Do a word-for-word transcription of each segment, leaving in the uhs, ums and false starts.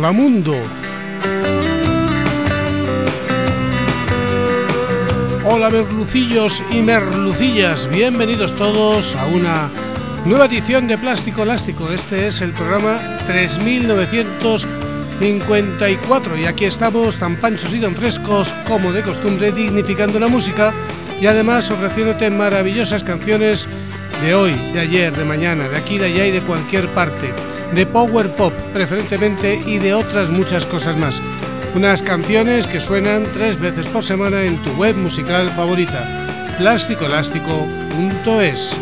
Hola mundo. Hola merlucillos y merlucillas, bienvenidos todos a una nueva edición de Plástico Elástico. Este es el programa tres mil novecientos cincuenta y cuatro y aquí estamos tan panchos y tan frescos como de costumbre, dignificando la música y además ofreciéndote maravillosas canciones de hoy, de ayer, de mañana, de aquí, de allá y de cualquier parte, de power pop preferentemente y de otras muchas cosas más. Unas canciones que suenan tres veces por semana en tu web musical favorita, plástico elástico punto es.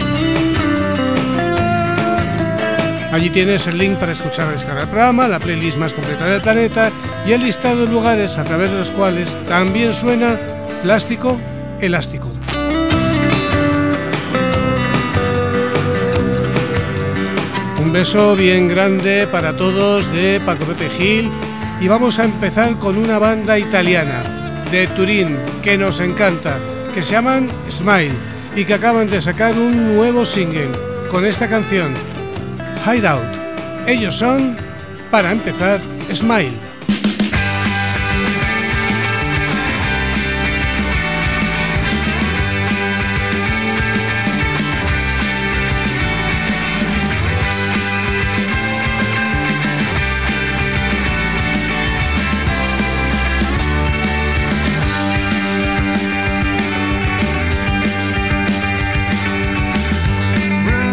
Allí tienes el link para escuchar y descargar el programa, la playlist más completa del planeta y el listado de lugares a través de los cuales también suena Plástico Elástico. Un beso bien grande para todos de Paco Pepe Gil y vamos a empezar con una banda italiana de Turín que nos encanta, que se llaman Smile y que acaban de sacar un nuevo single con esta canción Hideout. Ellos son, para empezar, Smile.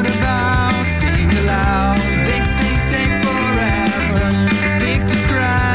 These things take forever. Big describe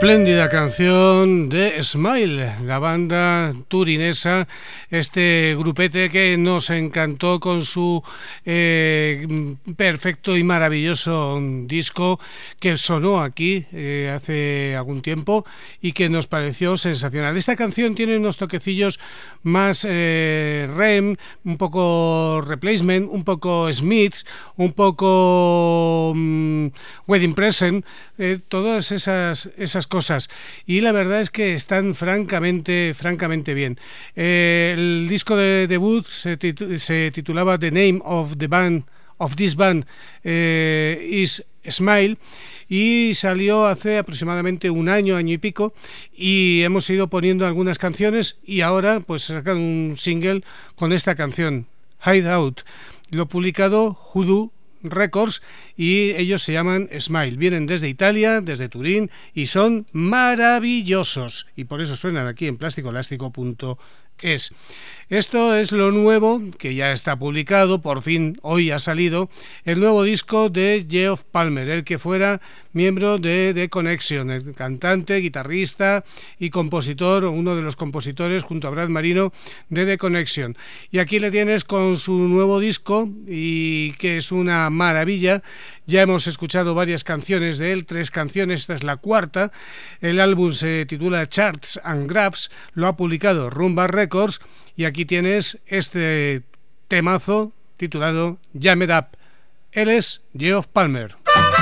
Espléndida canción de Smile, la banda turinesa, este grupete que nos encantó con su eh, perfecto y maravilloso disco que sonó aquí eh, hace algún tiempo y que nos pareció sensacional. Esta canción tiene unos toquecillos más eh, R E M, un poco Replacement, un poco Smiths, un poco um, Wedding Present, eh, todas esas, esas cosas, y la verdad es que están francamente francamente bien. Eh, el disco de debut se, titu- se titulaba The Name of the Band of This Band eh, is Smile, y salió hace aproximadamente un año, año y pico, y hemos ido poniendo algunas canciones y ahora pues sacan un single con esta canción, Hideout. Lo publicado Hoodoo Records y ellos se llaman Smile. Vienen desde Italia, desde Turín, y son maravillosos y por eso suenan aquí en plástico elástico punto es. Esto es lo nuevo que ya está publicado, por fin hoy ha salido el nuevo disco de Geoff Palmer, el que fuera miembro de The Connection, el cantante, guitarrista y compositor, uno de los compositores junto a Brad Marino de The Connection. Y aquí le tienes con su nuevo disco, y que es una maravilla. Ya hemos escuchado varias canciones de él, tres canciones, esta es la cuarta. El álbum se titula Charts and Graphs, lo ha publicado Rumba Records, y aquí tienes este temazo titulado Jam It Up. Él es Geoff Palmer.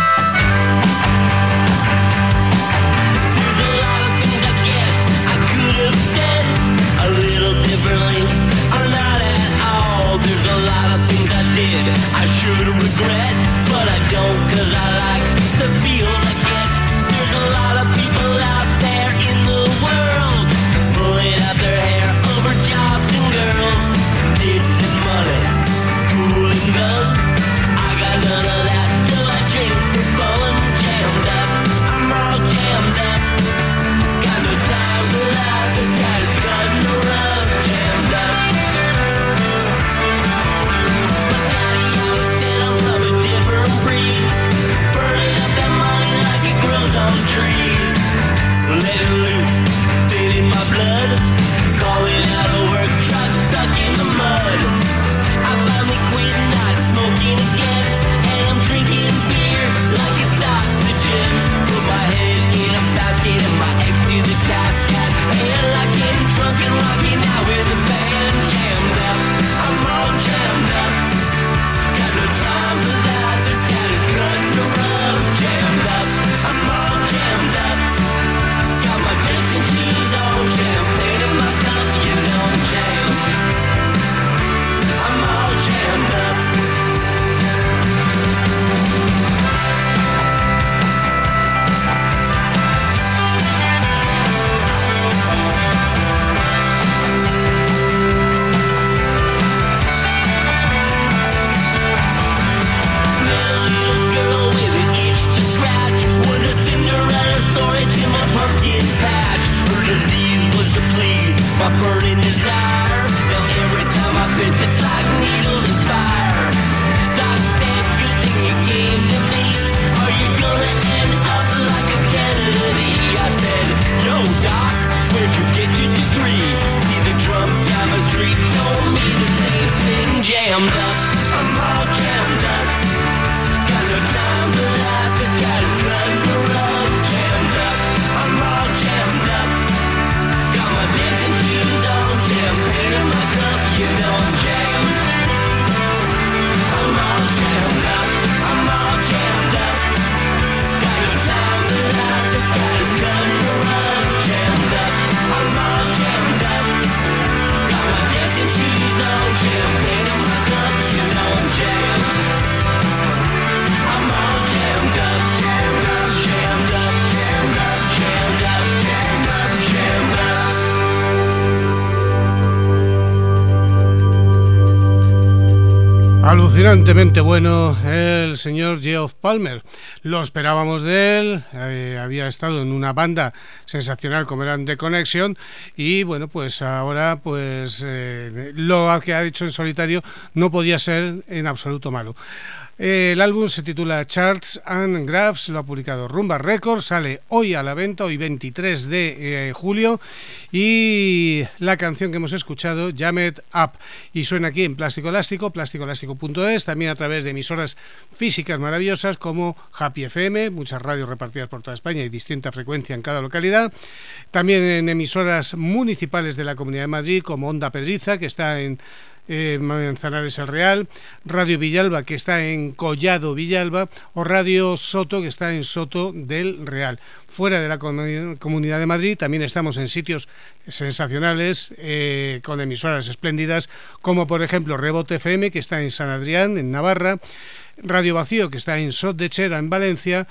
I should regret, but I don't, cause I like the feel I get. There's a lot of people out there in the world pulling out their hair over jobs and girls, kids and money, school and guns. I got none of that, so I drink for fun. Jammed up, I'm all jammed up. Got no time for that, this cat is cutting the rug. Jammed up. Trees, let it loose, thin in my blood, calling out of work, truck stuck in the mud. I finally quit not smoking again, and I'm drinking beer like it's oxygen. Put my head in a basket and my ex to the task at hand, like getting drunk and rocking out with a band. Jammed up, I'm all jammed up, got no time for that, this cat is cutting the rug. Jammed up, I'm all jammed up, got my dancing shoes on, champagne in my cup, you know I'm jammed. I'm all jammed up. Met a little girl with an itch to scratch, was a Cinderella story to my pumpkin patch. Her disease was to please my burning desire. Now every time I piss it's like needles and fire. Doc said, good thing you came to me, or you're gonna end up like a Kennedy. I said, yo doc, where'd you get your degree? See the drunk down the street told me the same thing. Jammed up, I'm all jammed up, got no time for that, this cat is cutting the rug. Jammed up, I'm all jammed up, got my dancing shoes on, champagne in my cup, you know I'm jammed. I'm all jammed up, I'm all jammed up, got no time for that, this cat is cutting the rug. Jammed up, I'm all jammed up, got my dancing shoes on, champagne in my cup, you Alucinantemente bueno el señor Geoff Palmer. Lo esperábamos de él, eh, había estado en una banda sensacional como eran The Connection y bueno, pues ahora pues eh, lo que ha hecho en solitario no podía ser en absoluto malo. El álbum se titula Charts and Graphs, lo ha publicado Rumba Records, sale hoy a la venta, hoy veintitrés de julio, y la canción que hemos escuchado, Jammed Up, y suena aquí en Plástico Elástico, plástico elástico punto es, también a través de emisoras físicas maravillosas como Happy F M, muchas radios repartidas por toda España y distinta frecuencia en cada localidad, también en emisoras municipales de la Comunidad de Madrid como Onda Pedriza, que está en Eh, Manzanares el Real, Radio Villalba, que está en Collado Villalba, o Radio Soto, que está en Soto del Real. Fuera de la Comunidad de Madrid también estamos en sitios sensacionales, eh, con emisoras espléndidas, como por ejemplo Rebote F M, que está en San Adrián, en Navarra, Radio Vacío, que está en Sot de Chera, en Valencia,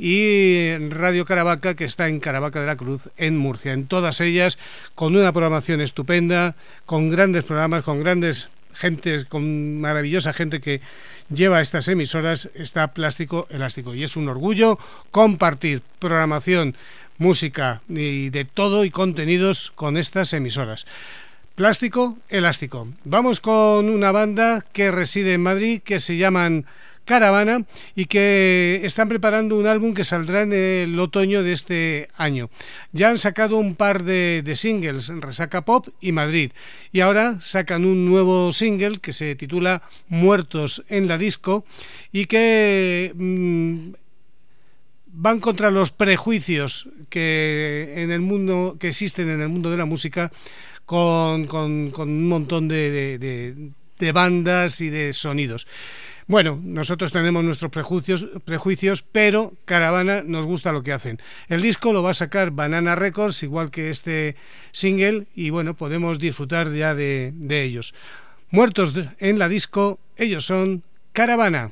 y Radio Caravaca, que está en Caravaca de la Cruz, en Murcia. En todas ellas, con una programación estupenda, con grandes programas, con grandes gentes, con maravillosa gente que lleva estas emisoras, está Plástico Elástico. Y es un orgullo compartir programación, música y de todo y contenidos con estas emisoras. Plástico Elástico. Vamos con una banda que reside en Madrid, que se llaman Caravana, y que están preparando un álbum que saldrá en el otoño de este año. Ya han sacado un par de, de singles, Resaca Pop y Madrid, y ahora sacan un nuevo single que se titula Muertos en la Disco, y que mmm, van contra los prejuicios que en el mundo que existen en el mundo de la música, con, con, con un montón de, de, de, de bandas y de sonidos. Bueno, nosotros tenemos nuestros prejuicios, prejuicios, pero Caravana nos gusta lo que hacen. El disco lo va a sacar Banana Records, igual que este single, y bueno, podemos disfrutar ya de, de ellos. Muertos en la Disco, ellos son Caravana.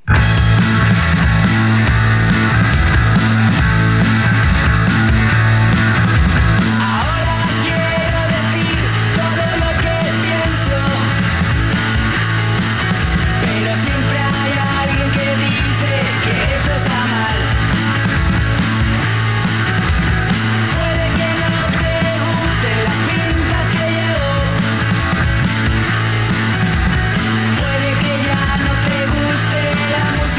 Puede que ya no te guste la música.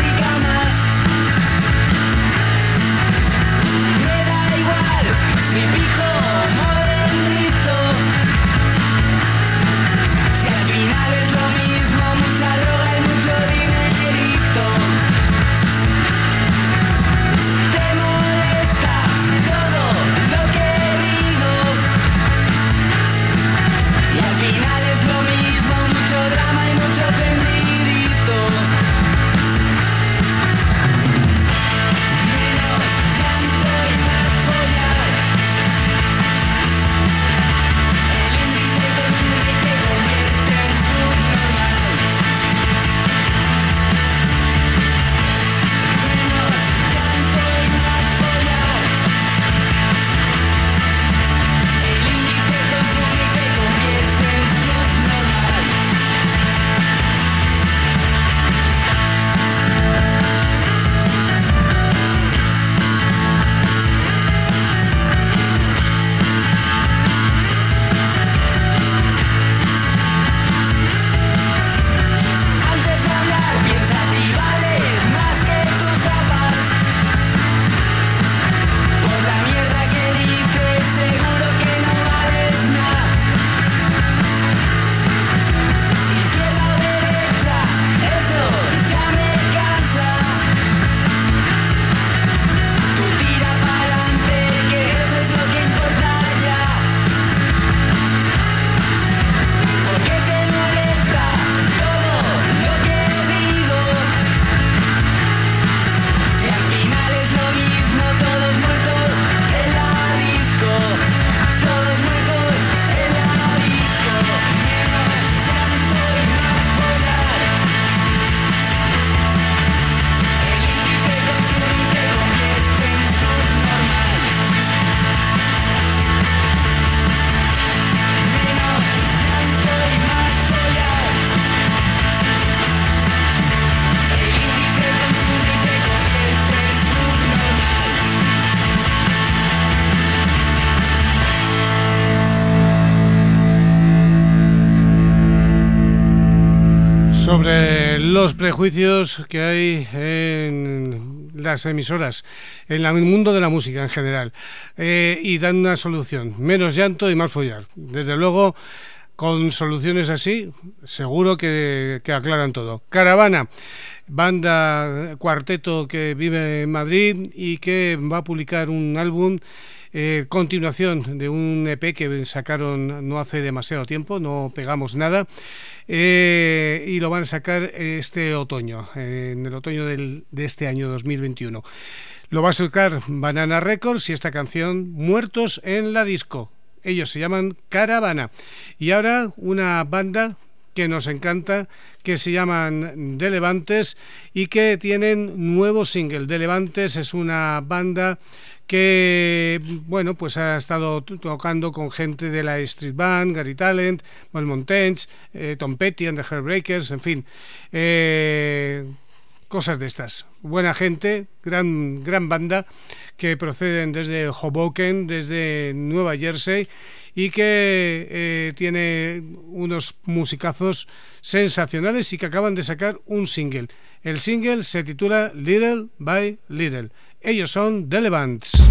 sobre los prejuicios que hay en las emisoras, en el mundo de la música en general, eh, y dan una solución: menos llanto y más follar. Desde luego, con soluciones así, seguro que, que aclaran todo. Caravana, banda, cuarteto que vive en Madrid y que va a publicar un álbum, eh, continuación de un E P que sacaron no hace demasiado tiempo, No Pegamos Nada, eh, y lo van a sacar este otoño, eh, en el otoño del, de este año dos mil veintiuno. Lo va a sacar Banana Records y esta canción, Muertos en la Disco. Ellos se llaman Caravana. Y ahora una banda que nos encanta, que se llaman The Levantes y que tienen nuevo single. The Levantes es una banda que, bueno, pues ha estado tocando con gente de la Street Band, Gary Talent, Belmontens, eh, Tom Petty and the Heartbreakers, en fin, eh, cosas de estas. Buena gente, gran, gran banda, que proceden desde Hoboken, desde Nueva Jersey, y que eh, tiene unos musicazos sensacionales y que acaban de sacar un single. El single se titula Little by Little. Ellos son The Levantes.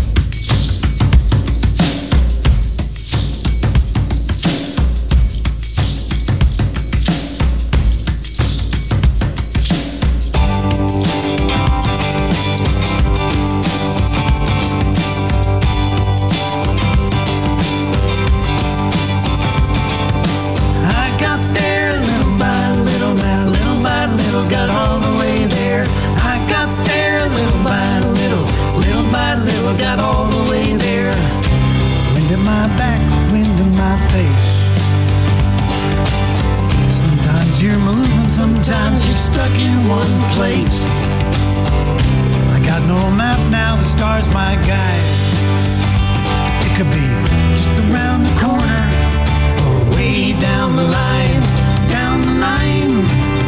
Sometimes you're stuck in one place. I got no map now, the stars my guide. It could be just around the corner or way down the line, down the line.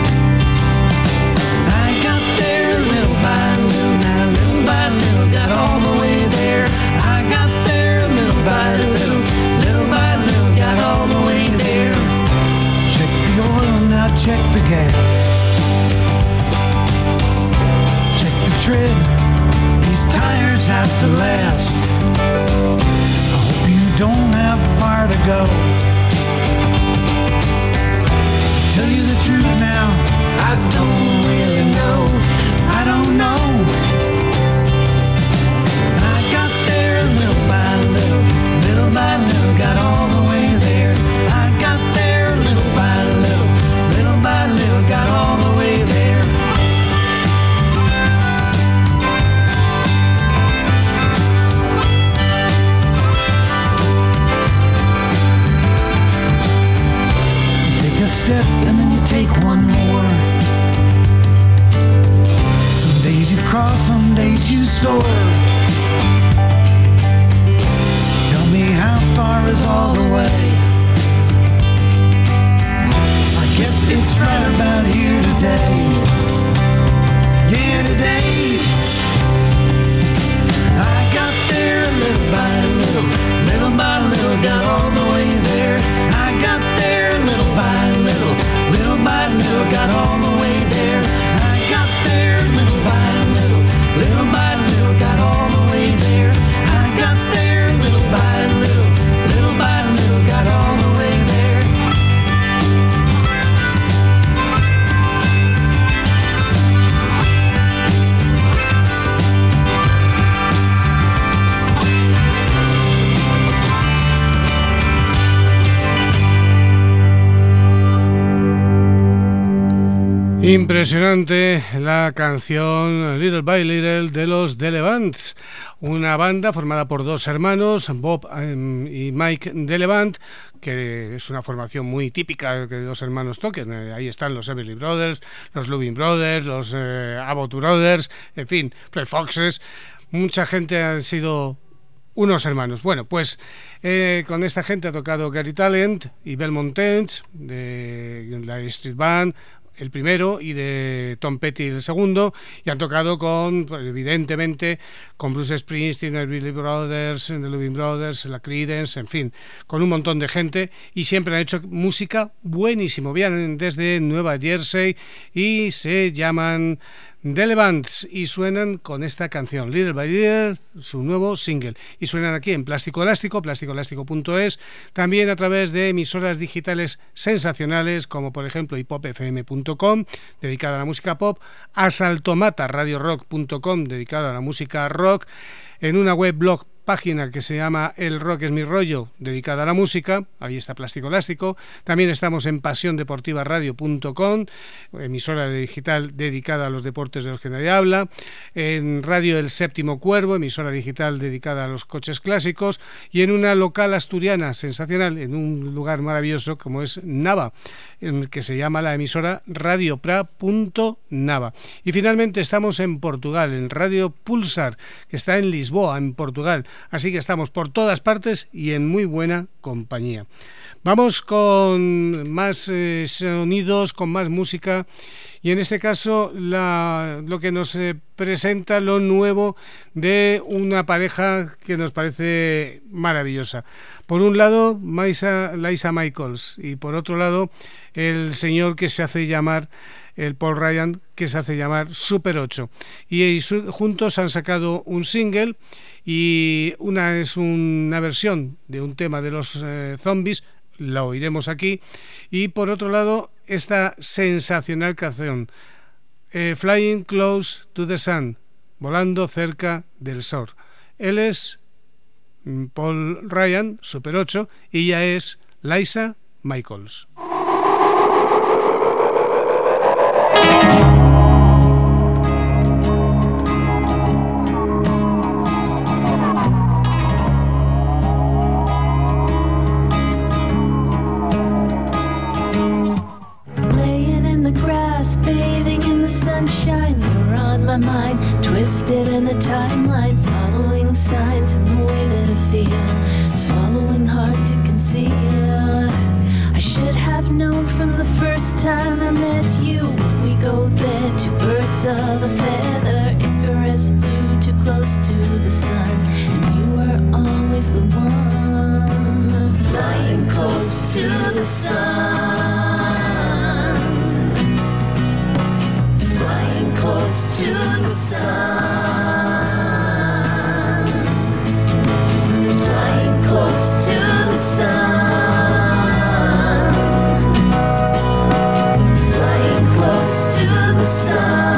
I got there little by little, now little by little, got all the way there. I got there little by little, little by little, got all the way there. Check the oil, now check the gas. Check the tread, these tires have to last. I hope you don't have far to go. To tell you the truth now, I don't really know. I don't know. I got there little by little, little by little, got all the way there. I got there little by little, little by little, got all the way there. You take a step and then you take one more. Some days you cross, some days you soar. Tell me how far is all the way? I guess it's right about here today. Yeah, today. I got there little by little, little by little, got all the way there. I got there little by little, little by little, got all the way there. I got there little by little, little by little, got all the way there. I got there little by little, little by little, got all the way there. Impresionante la canción Little by Little de los The Levantes, una banda formada por dos hermanos, Bob y Mike The Levant, que es una formación muy típica que dos hermanos toquen. Ahí están los Everly Brothers, los Loving Brothers, los eh, Abbott Brothers, en fin, Fred Foxes. Mucha gente han sido unos hermanos. Bueno, pues eh, con esta gente ha tocado Gary Talent y Belmontens de la Street Band, el primero y de Tom Petty el segundo, y han tocado con, pues, evidentemente, con Bruce Springsteen, el Billy Brothers, The Loving Brothers, la Creedence, en fin, con un montón de gente, y siempre han hecho música buenísimo. Vienen desde Nueva Jersey y se llaman The Levants y suenan con esta canción, Little by Little, su nuevo single, y suenan aquí en Plástico Elástico, plástico elástico punto es, también a través de emisoras digitales sensacionales como por ejemplo hipop f m punto com, dedicada a la música pop, asaltomata radio rock punto com, dedicada a la música rock, en una web blog página que se llama El Rock es mi rollo, dedicada a la música, ahí está Plástico Elástico. También estamos en pasión deportiva radio punto com, emisora digital dedicada a los deportes de los que nadie habla, en Radio El Séptimo Cuervo, emisora digital dedicada a los coches clásicos, y en una local asturiana sensacional, en un lugar maravilloso como es Nava, en que se llama la emisora radiopra punto nava. Y finalmente estamos en Portugal, en Radio Pulsar, que está en Lisboa, en Portugal. Así que estamos por todas partes y en muy buena compañía. Vamos con más eh, sonidos, con más música, y en este caso la, lo que nos eh, presenta lo nuevo de una pareja que nos parece maravillosa. Por un lado, Maisa, Liza Michaels, y por otro lado, el señor que se hace llamar, el Paul Ryan, que se hace llamar Super ocho. Y, y su, juntos han sacado un single, y una es una versión de un tema de los eh, Zombies, la oiremos aquí, y por otro lado esta sensacional canción, eh, Flying Close to the Sun, volando cerca del sol. Él es Paul Ryan, Super ocho, y ella es Liza Michaels. Sunshine, you're on my mind, twisted in a timeline, following signs in the way that I feel, swallowing hard to conceal. I should have known from the first time I met you. We go there, two birds of a feather. Icarus flew too close to the sun, and you were always the one, flying close to the sun. Close to the sun, flying close to the sun, flying close to the sun.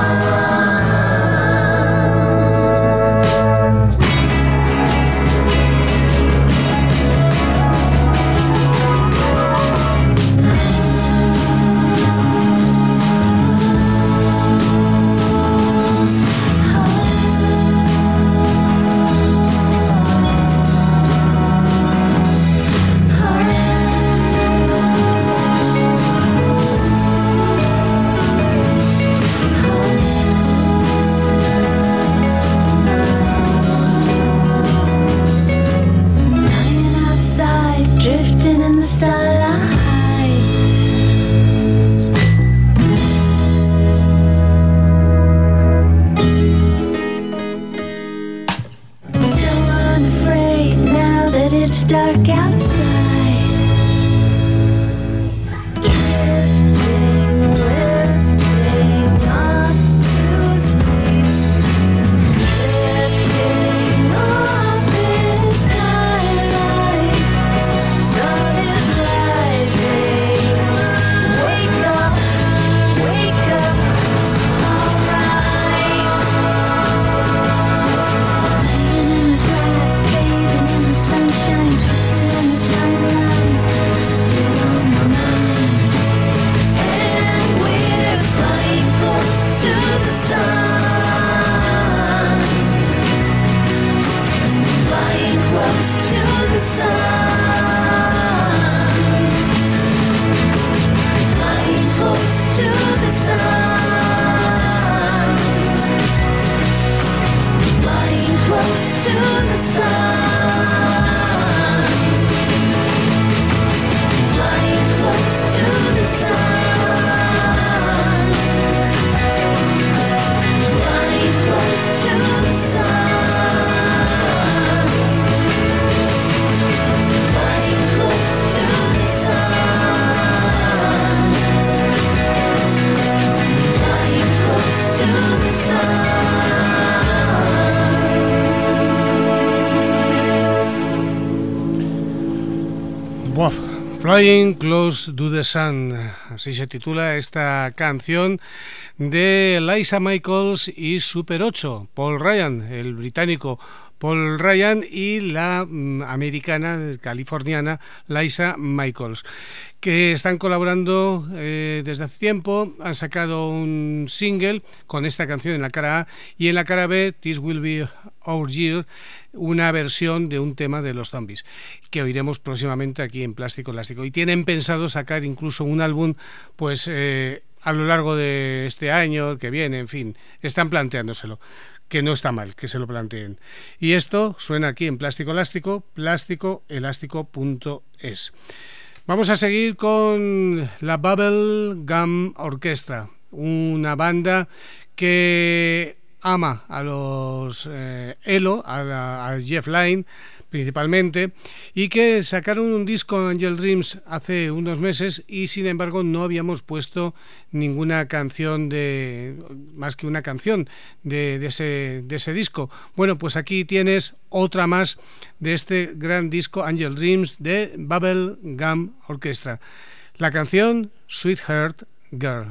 Flying Close to the Sun, así se titula esta canción de Liza Michaels y Super ocho, Paul Ryan, el británico Paul Ryan y la mm, americana, californiana Liza Michaels, que están colaborando eh, desde hace tiempo. Han sacado un single con esta canción en la cara A y en la cara B, This Will Be Our Year, una versión de un tema de los Zombies que oiremos próximamente aquí en Plástico Elástico, y tienen pensado sacar incluso un álbum pues eh, a lo largo de este año que viene. En fin, están planteándoselo, que no está mal que se lo planteen, y esto suena aquí en Plástico Elástico, plástico elástico punto es. Vamos a seguir con la Bubble Gum Orchestra, una banda que ama a los eh, Elo, a, la, a Jeff Lynne principalmente, y que sacaron un disco, Angel Dreams, hace unos meses, y sin embargo no habíamos puesto ninguna canción de más que una canción de, de, ese, de ese disco. Bueno, pues aquí tienes otra más de este gran disco Angel Dreams de Bubble Gum Orchestra, la canción Sweetheart Girl.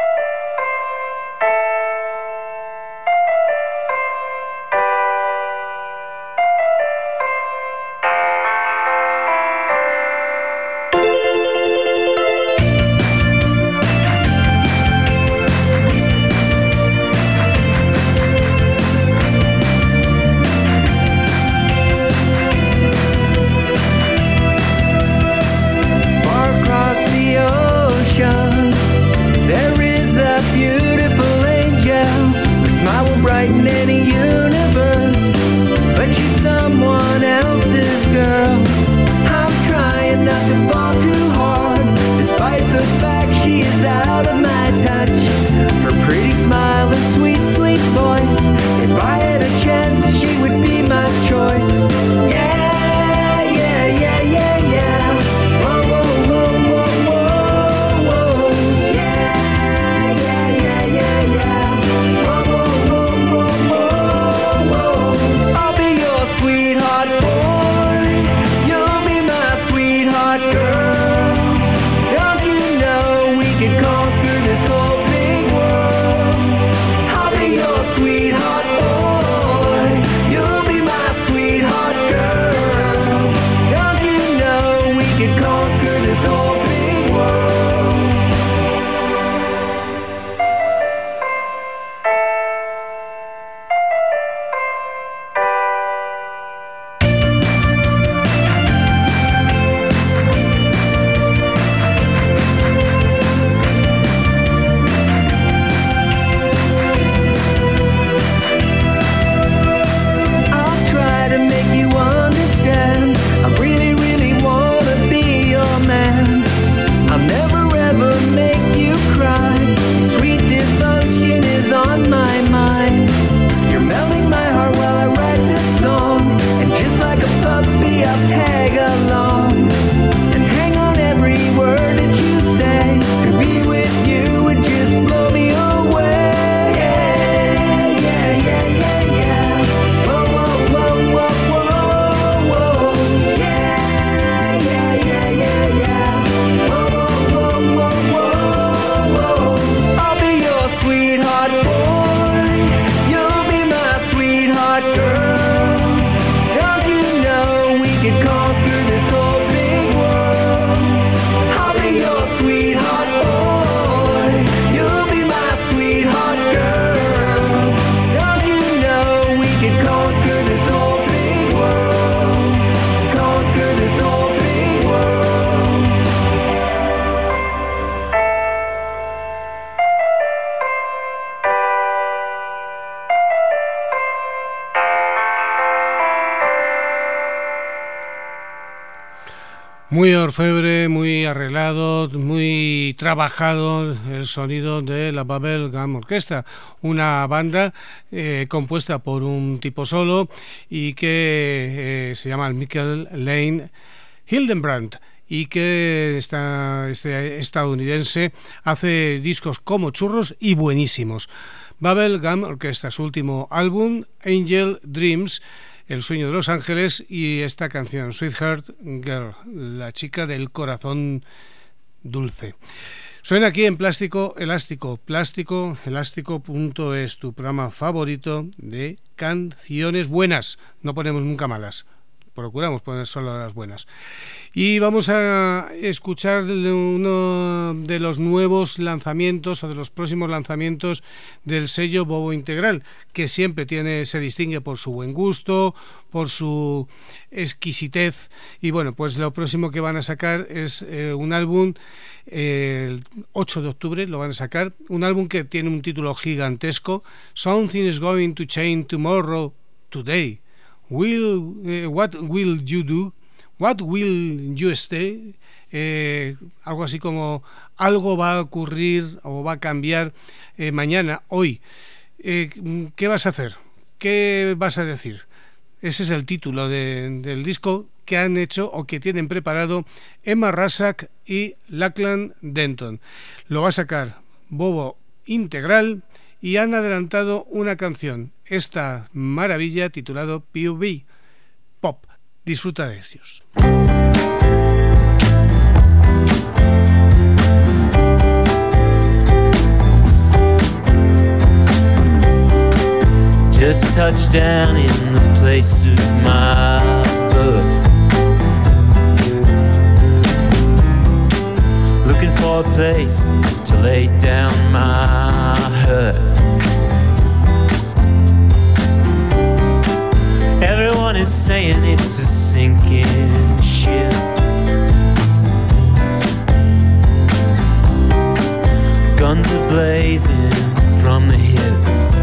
Muy orfebre, muy arreglado, muy trabajado el sonido de la Bubble Gum Orchestra, una banda eh, compuesta por un tipo solo y que eh, se llama Michael Lane Hildenbrand, y que está, este estadounidense hace discos como churros y buenísimos. Bubble Gum Orchestra, su último álbum, Angel Dreams, El sueño de Los Ángeles, y esta canción, Sweetheart Girl, la chica del corazón dulce. Suena aquí en Plástico Elástico, plástico elástico punto es, tu programa favorito de canciones buenas. No ponemos nunca malas, procuramos poner solo las buenas. Y vamos a escuchar uno de los nuevos lanzamientos o de los próximos lanzamientos del sello Bobo Integral, que siempre tiene, se distingue por su buen gusto, por su exquisitez. Y bueno, pues lo próximo que van a sacar es eh, un álbum. El ocho de octubre lo van a sacar, un álbum que tiene un título gigantesco, Something is going to change tomorrow, today. Will, uh, what will you do? What will you stay? Eh, algo así como algo va a ocurrir o va a cambiar eh, mañana, hoy. Eh, ¿Qué vas a hacer? ¿Qué vas a decir? Ese es el título de, del disco que han hecho o que tienen preparado Emma Rasak y Lachlan Denton. Lo va a sacar Bobo Integral y han adelantado una canción, esta maravilla titulado P O V Pop. Disfruta de ellos. Just touched down in the place of my birth, looking for a place to lay down my hurt. Everyone is saying it's a sinking ship. Guns are blazing from the hip.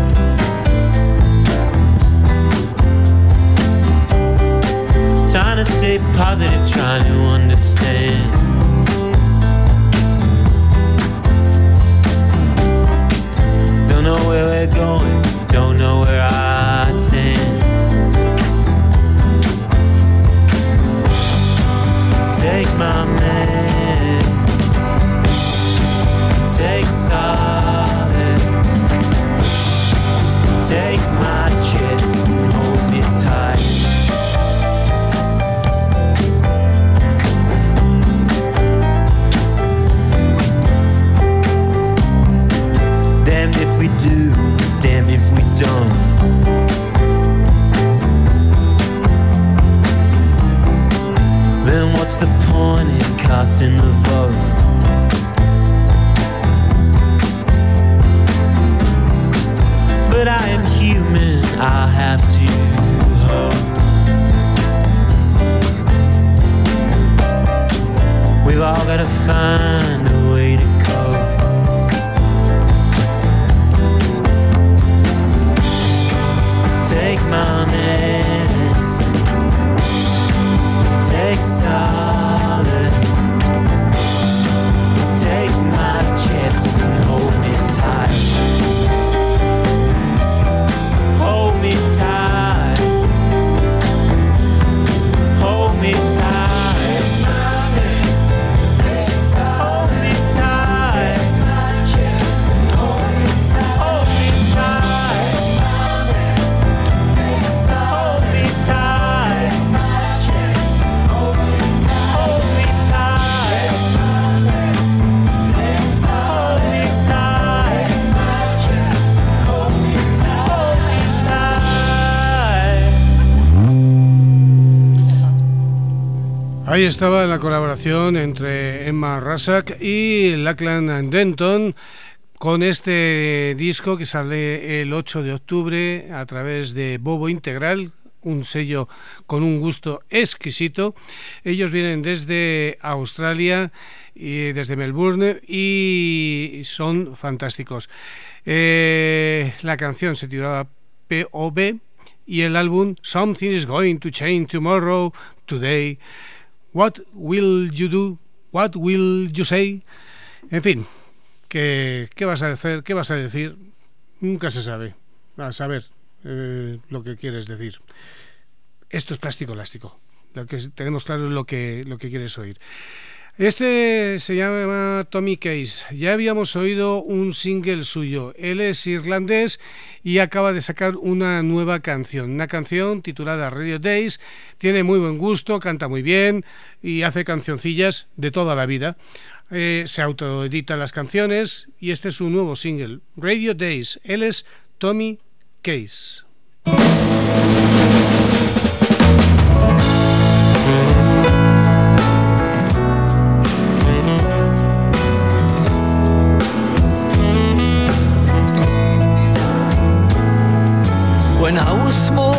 Trying to stay positive, trying to understand. Don't know where we're going, don't know where I stand. Take my mess, take solace, take my chest and hold me tight. Damned if we do, damned if we don't. Then what's the point in casting the vote? But I am human, I have to hope. We've all gotta find a way to cope. Take my mess, take solace, take my chest and hold me tight. Hold me tight, hold me tight. Hold me tight, hold me tight. Hold me tight, hold me tight. Hold me tight, hold me tight. Ahí estaba la colaboración entre Emma Rasak y Lachlan Denton con este disco que sale el ocho de octubre a través de Bobo Integral, un sello con un gusto exquisito. Ellos vienen desde Australia y desde Melbourne y son fantásticos. Eh, la canción se titulaba P O V y el álbum Something is going to change tomorrow, today. What will you do? What will you say? En fin, ¿qué, qué vas a hacer? ¿Qué vas a decir? Nunca se sabe. A saber eh, lo que quieres decir. Esto es Plástico Elástico. Lo que tenemos claro es lo que, lo que quieres oír. Este se llama Tommy Case. Ya habíamos oído un single suyo. Él es irlandés y acaba de sacar una nueva canción. Una canción titulada Radio Days. Tiene muy buen gusto, canta muy bien y hace cancioncillas de toda la vida. Eh, se autoedita las canciones y este es su nuevo single, Radio Days. Él es Tommy Case. When I was small,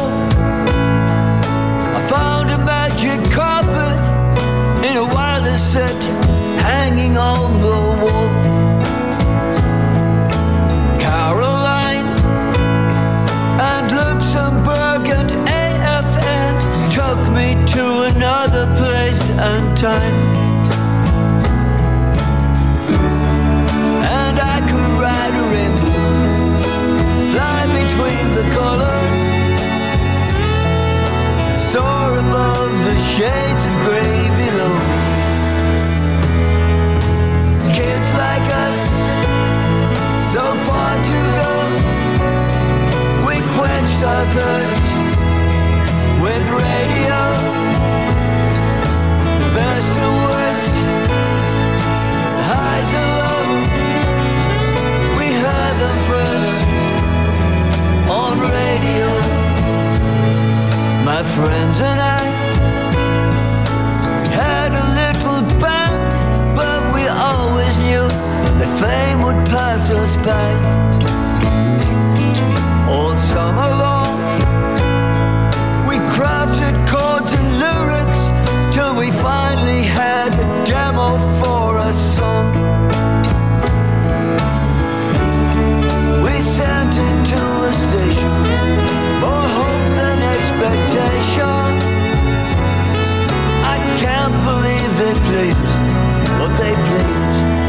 I found a magic carpet in a wireless set hanging on the wall. Caroline and Luxembourg and A F N took me to another place and time, and I could ride a rainbow, fly between the colors, soar above the shades of grey below. Kids like us, so far to go, we quenched our thirst with radio, the best and worst, the highs and lows, we heard them first on radio. My friends and I had a little band, but we always knew that fame would pass us by. All summer long we crafted chords and lyrics till we finally had a demo for a song. We sent it to a station, more hope than expectation. I can't believe they played what they played.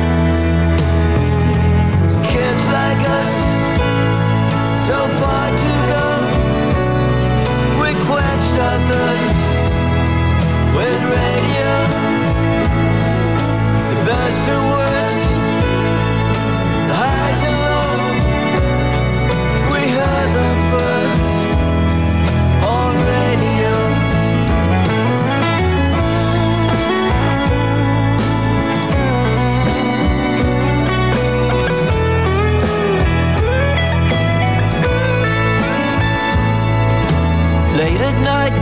Kids like us, so far to go, we quenched our thirst with radio, the best and worst, the highs and lows, we heard them first on radio. Late at night,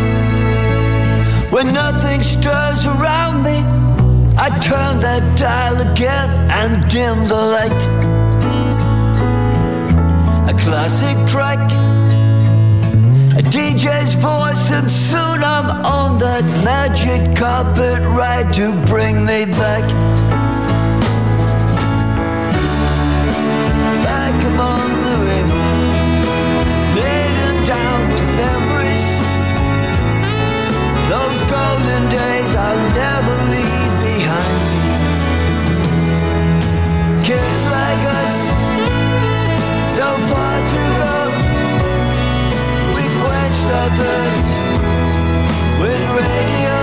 when nothing stirs around me, I turn that dial again and dim the light. A classic track, a D J's voice, and soon I'm on that magic carpet ride to bring me back. Back among the rainbows, laden down to memories, those golden days I'll never leave behind. Kids like us, so far to go, we quenched our thirst with radio,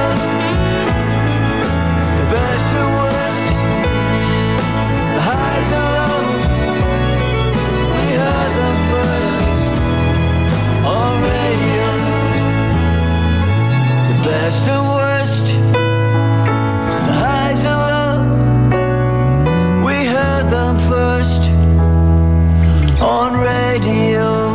the best and worst, the highs and lows, we heard them first on radio. The best and worst, the highs and lows, we heard them first on radio.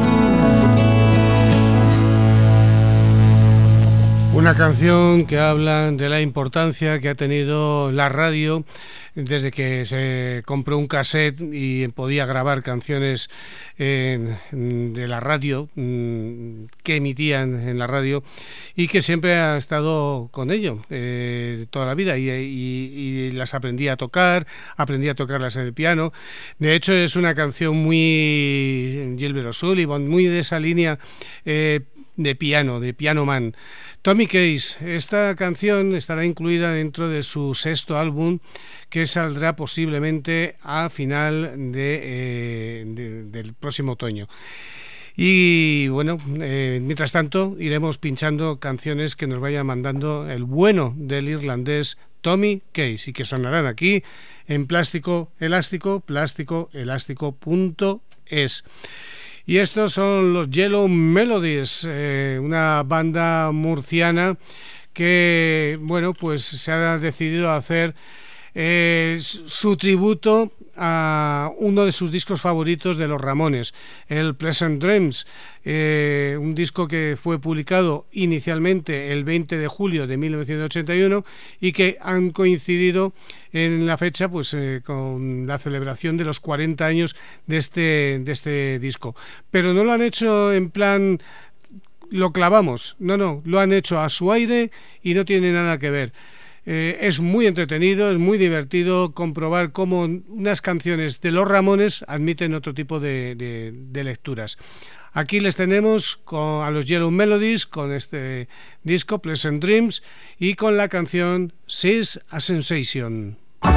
Una canción que habla de la importancia que ha tenido la radio desde que se compró un cassette y podía grabar canciones eh, de la radio, que emitían en la radio, y que siempre ha estado con ello eh, toda la vida, y, y, y las aprendí a tocar, aprendí a tocarlas en el piano. De hecho, es una canción muy Gilbert O'Sullivan, muy de esa línea eh, de piano, de piano man. Tommy Case, esta canción estará incluida dentro de su sexto álbum, que saldrá posiblemente a final de, eh, de, del próximo otoño. Y bueno, eh, mientras tanto iremos pinchando canciones que nos vaya mandando el bueno del irlandés Tommy Case y que sonarán aquí en Plástico Elástico, plástico elástico punto es. Y estos son los Yellow Melodies, eh, una banda murciana que, bueno, pues se ha decidido a hacer eh, su tributo a uno de sus discos favoritos de los Ramones, el Pleasant Dreams, eh, un disco que fue publicado inicialmente el veinte de julio de mil novecientos ochenta y uno y que han coincidido en la fecha pues eh, con la celebración de los cuarenta años de este, de este disco, pero no lo han hecho en plan lo clavamos, no, no, lo han hecho a su aire y no tiene nada que ver. Eh, es muy entretenido, es muy divertido comprobar cómo unas canciones de los Ramones admiten otro tipo de, de, de lecturas. Aquí les tenemos con, a los Yellow Melodies con este disco Pleasant Dreams y con la canción She's a Sensation.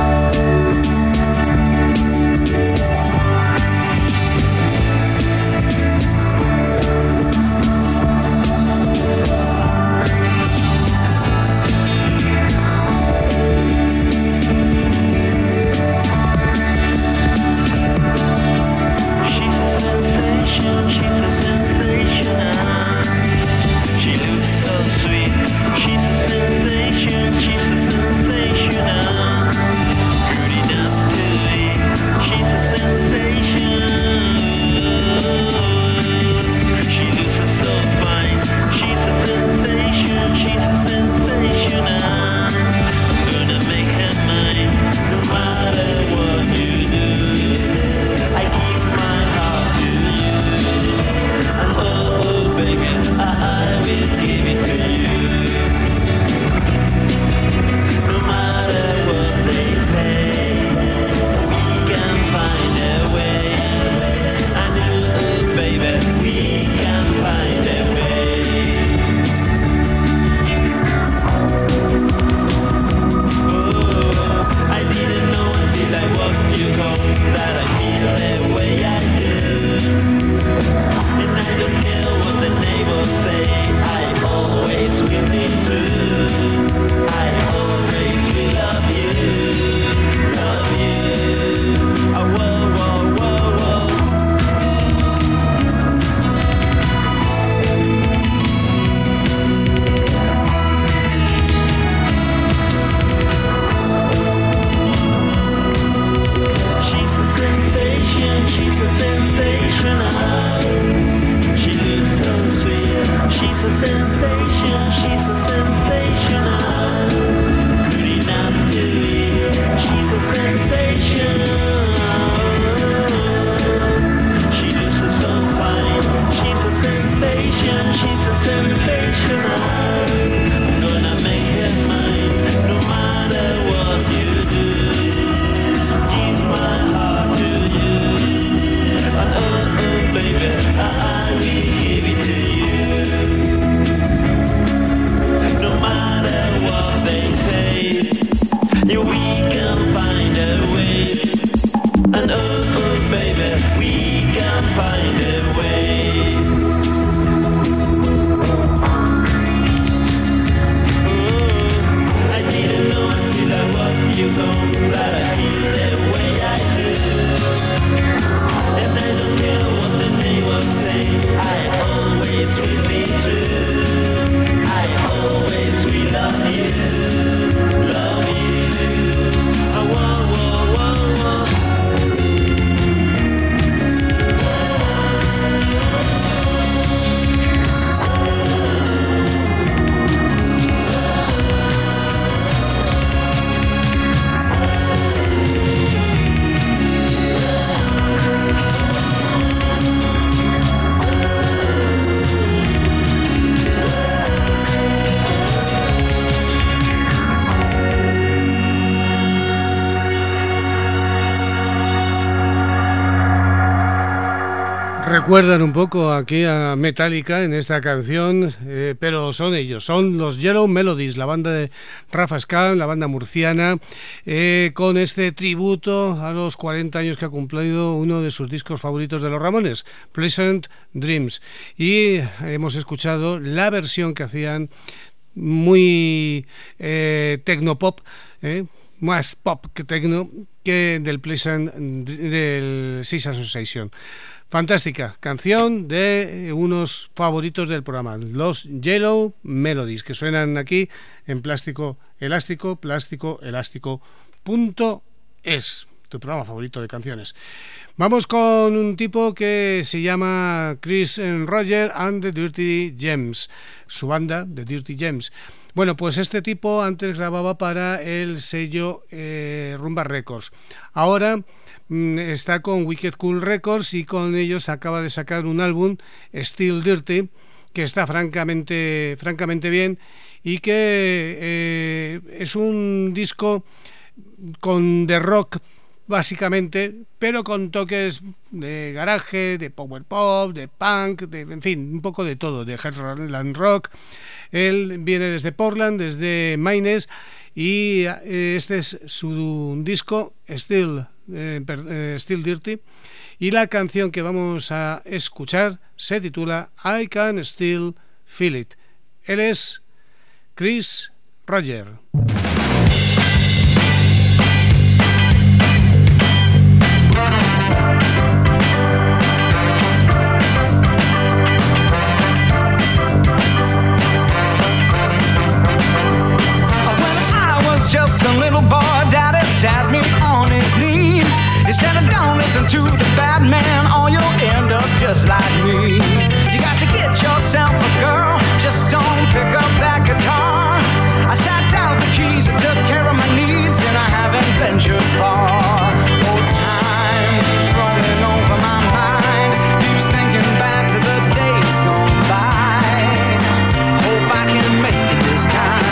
Recuerdan un poco aquí a Metallica en esta canción, eh, pero son ellos, son los Yellow Melodies, la banda de Rafa Escan, la banda murciana, eh, con este tributo a los cuarenta años que ha cumplido uno de sus discos favoritos de los Ramones, Pleasant Dreams. Y hemos escuchado la versión que hacían muy eh, tecnopop ¿eh? Más pop que techno que del Pleasant, del Six Association. Fantástica canción de unos favoritos del programa, los Yellow Melodies, que suenan aquí en Plástico Elástico, plástico elástico punto es, tu programa favorito de canciones. Vamos con un tipo que se llama Chris Roger and the Dirty Gems, su banda, The Dirty Gems. Bueno, pues este tipo antes grababa para el sello eh, Rumba Records. Ahora mmm, está con Wicked Cool Records y con ellos acaba de sacar un álbum, Still Dirty, que está francamente, francamente bien y que eh, es un disco con de rock básicamente, pero con toques de garaje, de power pop, de punk, de, en fin, un poco de todo, de Heartland Rock. Él viene desde Portland, desde Maynes, y eh, este es su disco Still, eh, eh, Still Dirty, y la canción que vamos a escuchar se titula I Can Still Feel It. Él es Chris Roger. Just a little boy, daddy sat me on his knee. He said, don't listen to the bad man or you'll end up just like me. You got to get yourself a girl, just don't pick up that guitar. I sat down with the keys and took care of my needs, and I haven't ventured far. Oh, time keeps rolling over my mind, keeps thinking back to the days gone by. Hope I can make it this time.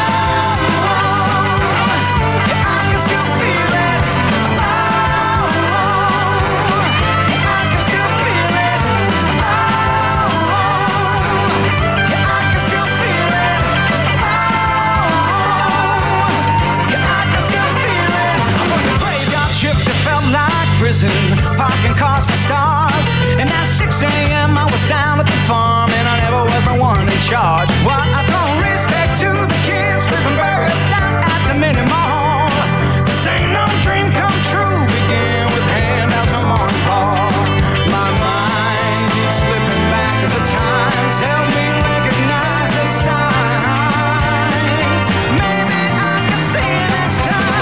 Prison, parking cars for stars. And at six a.m. I was down at the farm, and I never was the one in charge. Well, I throw respect to the kids flipping birds down at the mini mall. This ain't no dream come true, begin with handouts from on Paul. My mind keeps slipping back to the times, help me recognize the signs. Maybe I can see it next time.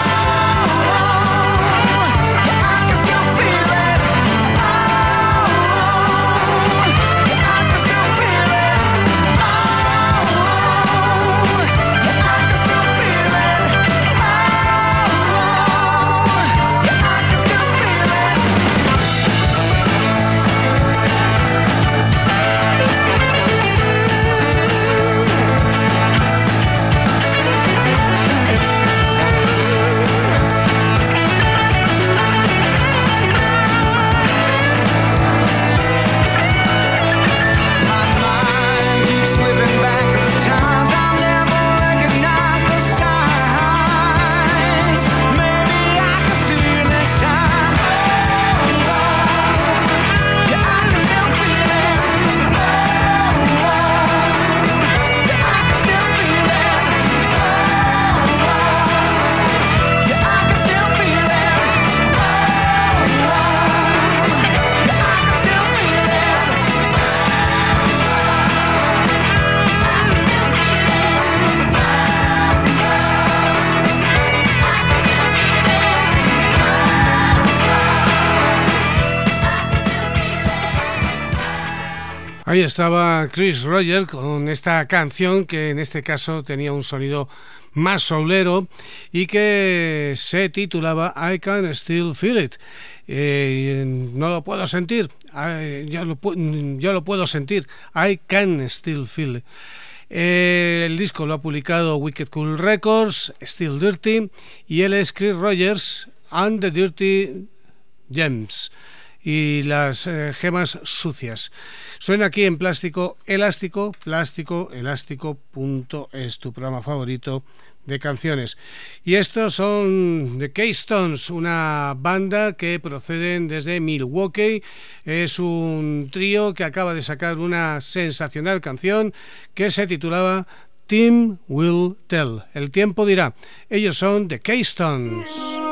Ahí estaba Chris Roger con esta canción que en este caso tenía un sonido más soulero y que se titulaba I Can Still Feel It. Eh, no lo puedo sentir, I, yo, lo, yo lo puedo sentir, I Can Still Feel It. Eh, el disco lo ha publicado Wicked Cool Records, Still Dirty, y él es Chris Rogers and the Dirty Gems, y las eh, gemas sucias. Suena aquí en Plástico Elástico, plástico elástico punto es, tu programa favorito de canciones. Y estos son The Keystones, una banda que proceden desde Milwaukee. Es un trío que acaba de sacar una sensacional canción que se titulaba Time Will Tell. El tiempo dirá. Ellos son The Keystones.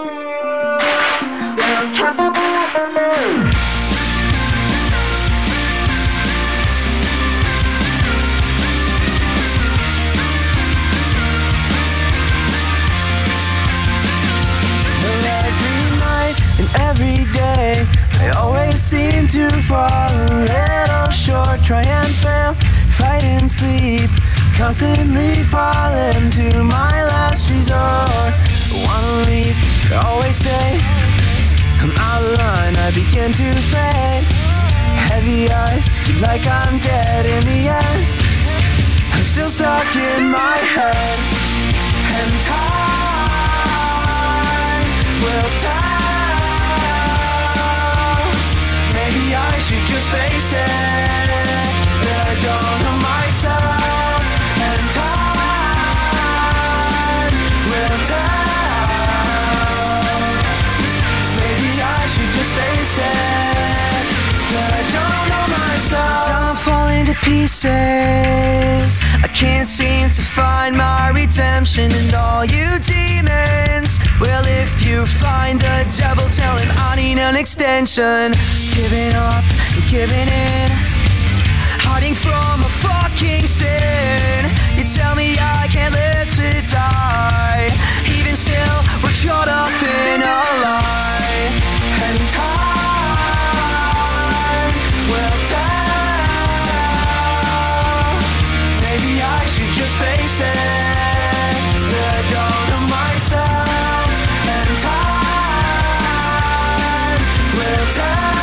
Every day I always seem to fall a little short. Try and fail, fight and sleep, constantly falling to my last resort. Wanna leave, but always stay. I'm out of line, I begin to fade. Heavy eyes, feel like I'm dead in the end. I'm still stuck in my head. And time will tell. Maybe I should just face it, that I don't know myself. And time will tell. Maybe I should just face it, that I don't know myself. I'm falling to pieces. I can't seem to find my redemption in all you demons. Well, if you find the devil, tell him I need an extension. Giving up, giving in, hiding from a fucking sin. You tell me I can't live to die. Even still, we're caught up in a lie. And time will tell. Maybe I should just face it, that I don't know myself. And time will tell.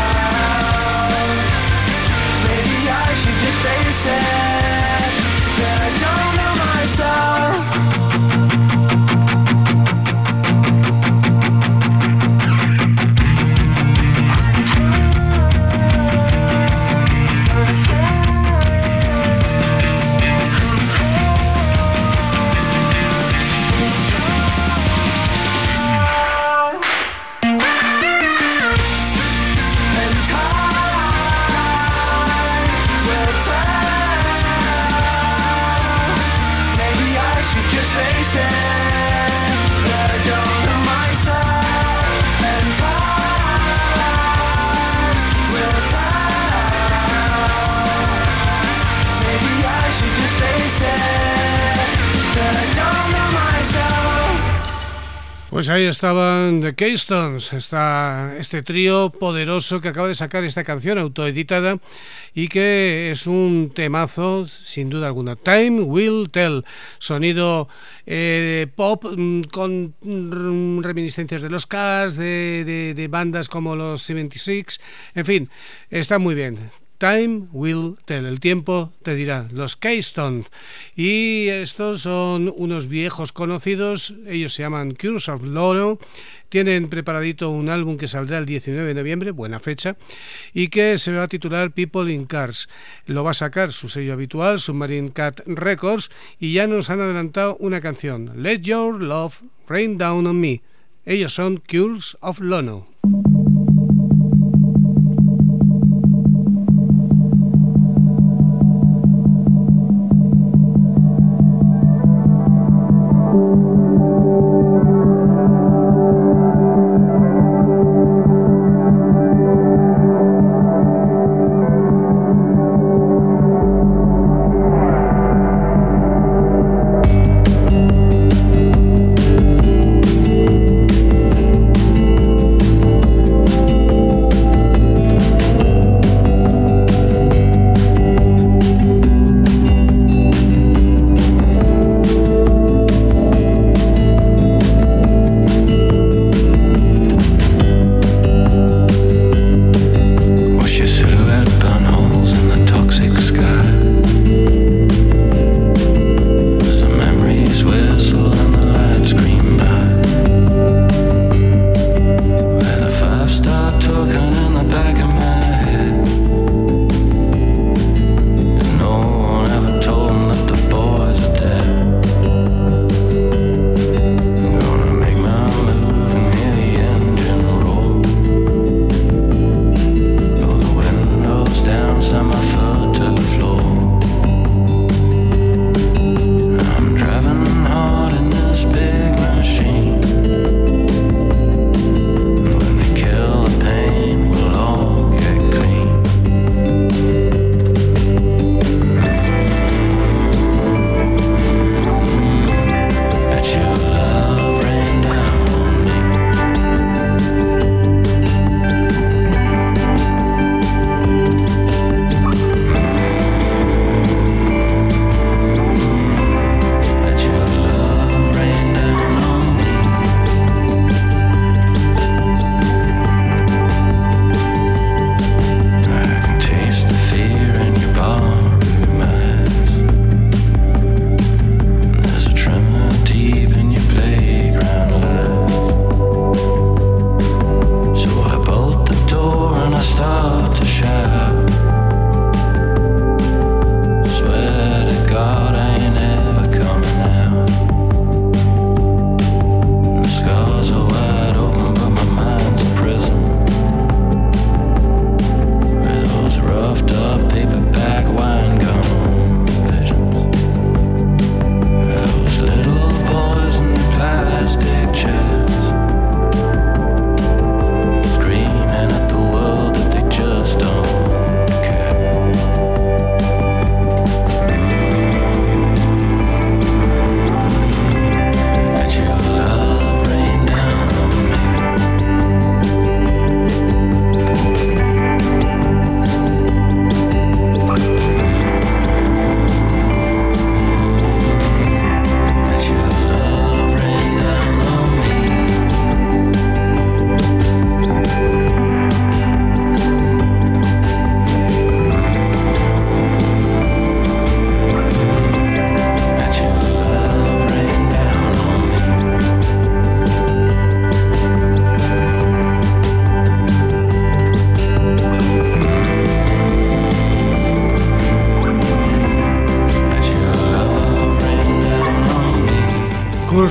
Maybe I should just face it, that I don't know myself. Pues ahí estaban The Keystones, está este trío poderoso que acaba de sacar esta canción autoeditada y que es un temazo sin duda alguna. Time Will Tell, sonido eh, pop con reminiscencias de los Cars, de, de, de bandas como los setenta y seis, en fin, está muy bien. Time Will Tell, el tiempo te dirá, los Keystones. Y estos son unos viejos conocidos, ellos se llaman Curse of Lono, tienen preparadito un álbum que saldrá el diecinueve de noviembre, buena fecha, y que se va a titular People in Cars. Lo va a sacar su sello habitual, Submarine Cat Records, y ya nos han adelantado una canción, Let Your Love Rain Down on Me. Ellos son Curse of Lono.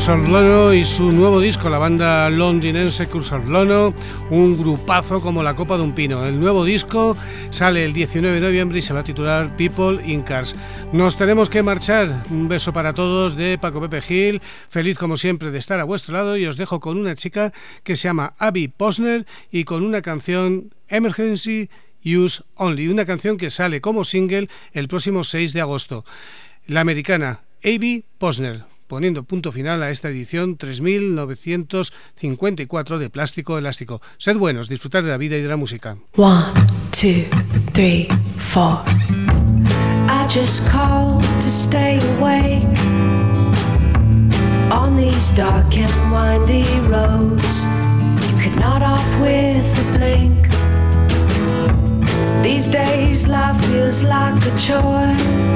Curse of Lono y su nuevo disco, la banda londinense Curse of Lono, un grupazo como la copa de un pino. El nuevo disco sale el diecinueve de noviembre y se va a titular People in Cars. Nos tenemos que marchar. Un beso para todos de Paco Pepe Gil, feliz como siempre de estar a vuestro lado, y os dejo con una chica que se llama Abby Posner y con una canción Emergency Use Only, una canción que sale como single el próximo seis de agosto. La americana Abby Posner, poniendo punto final a esta edición tres mil novecientos cincuenta y cuatro de Plástico Elástico. Sed buenos, disfrutad de la vida y de la música. One, two, three, four. I just called to stay awake on these dark and windy roads. You could nod off with a blink. These days life feels like a chore.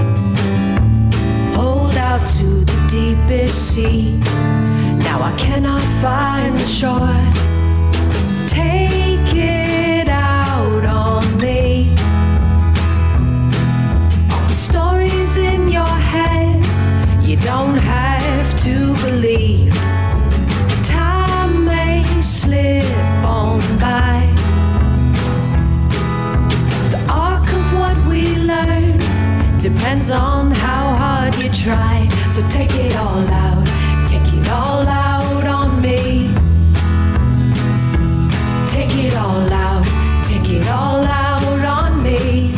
Hold out to the deepest sea. Now I cannot find the shore. Take it out on me. All the stories in your head, you don't have to believe. Time may slip on by. The arc of what we learn depends on how hard you try. So take it all out, take it all out on me. Take it all out, take it all out on me.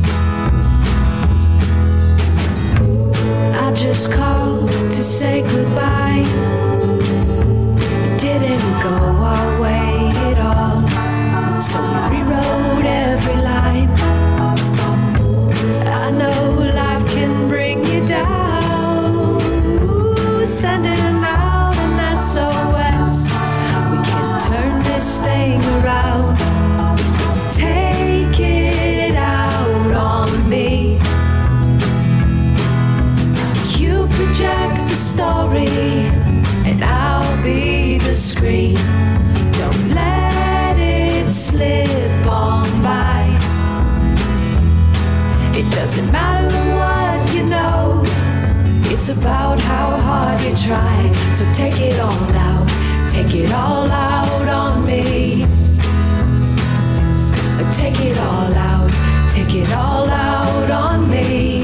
I just called to say goodbye. It didn't go our way at all, so we rewrote every line. I know life can bring you down. Ooh, send it out an S O S. We can turn this thing around. Take it out on me. You project the story, and I'll be the screen. Don't let it slip on by. It doesn't matter what you know, it's about how hard you try. So take it all out, take it all out on me. Take it all out, take it all out on me.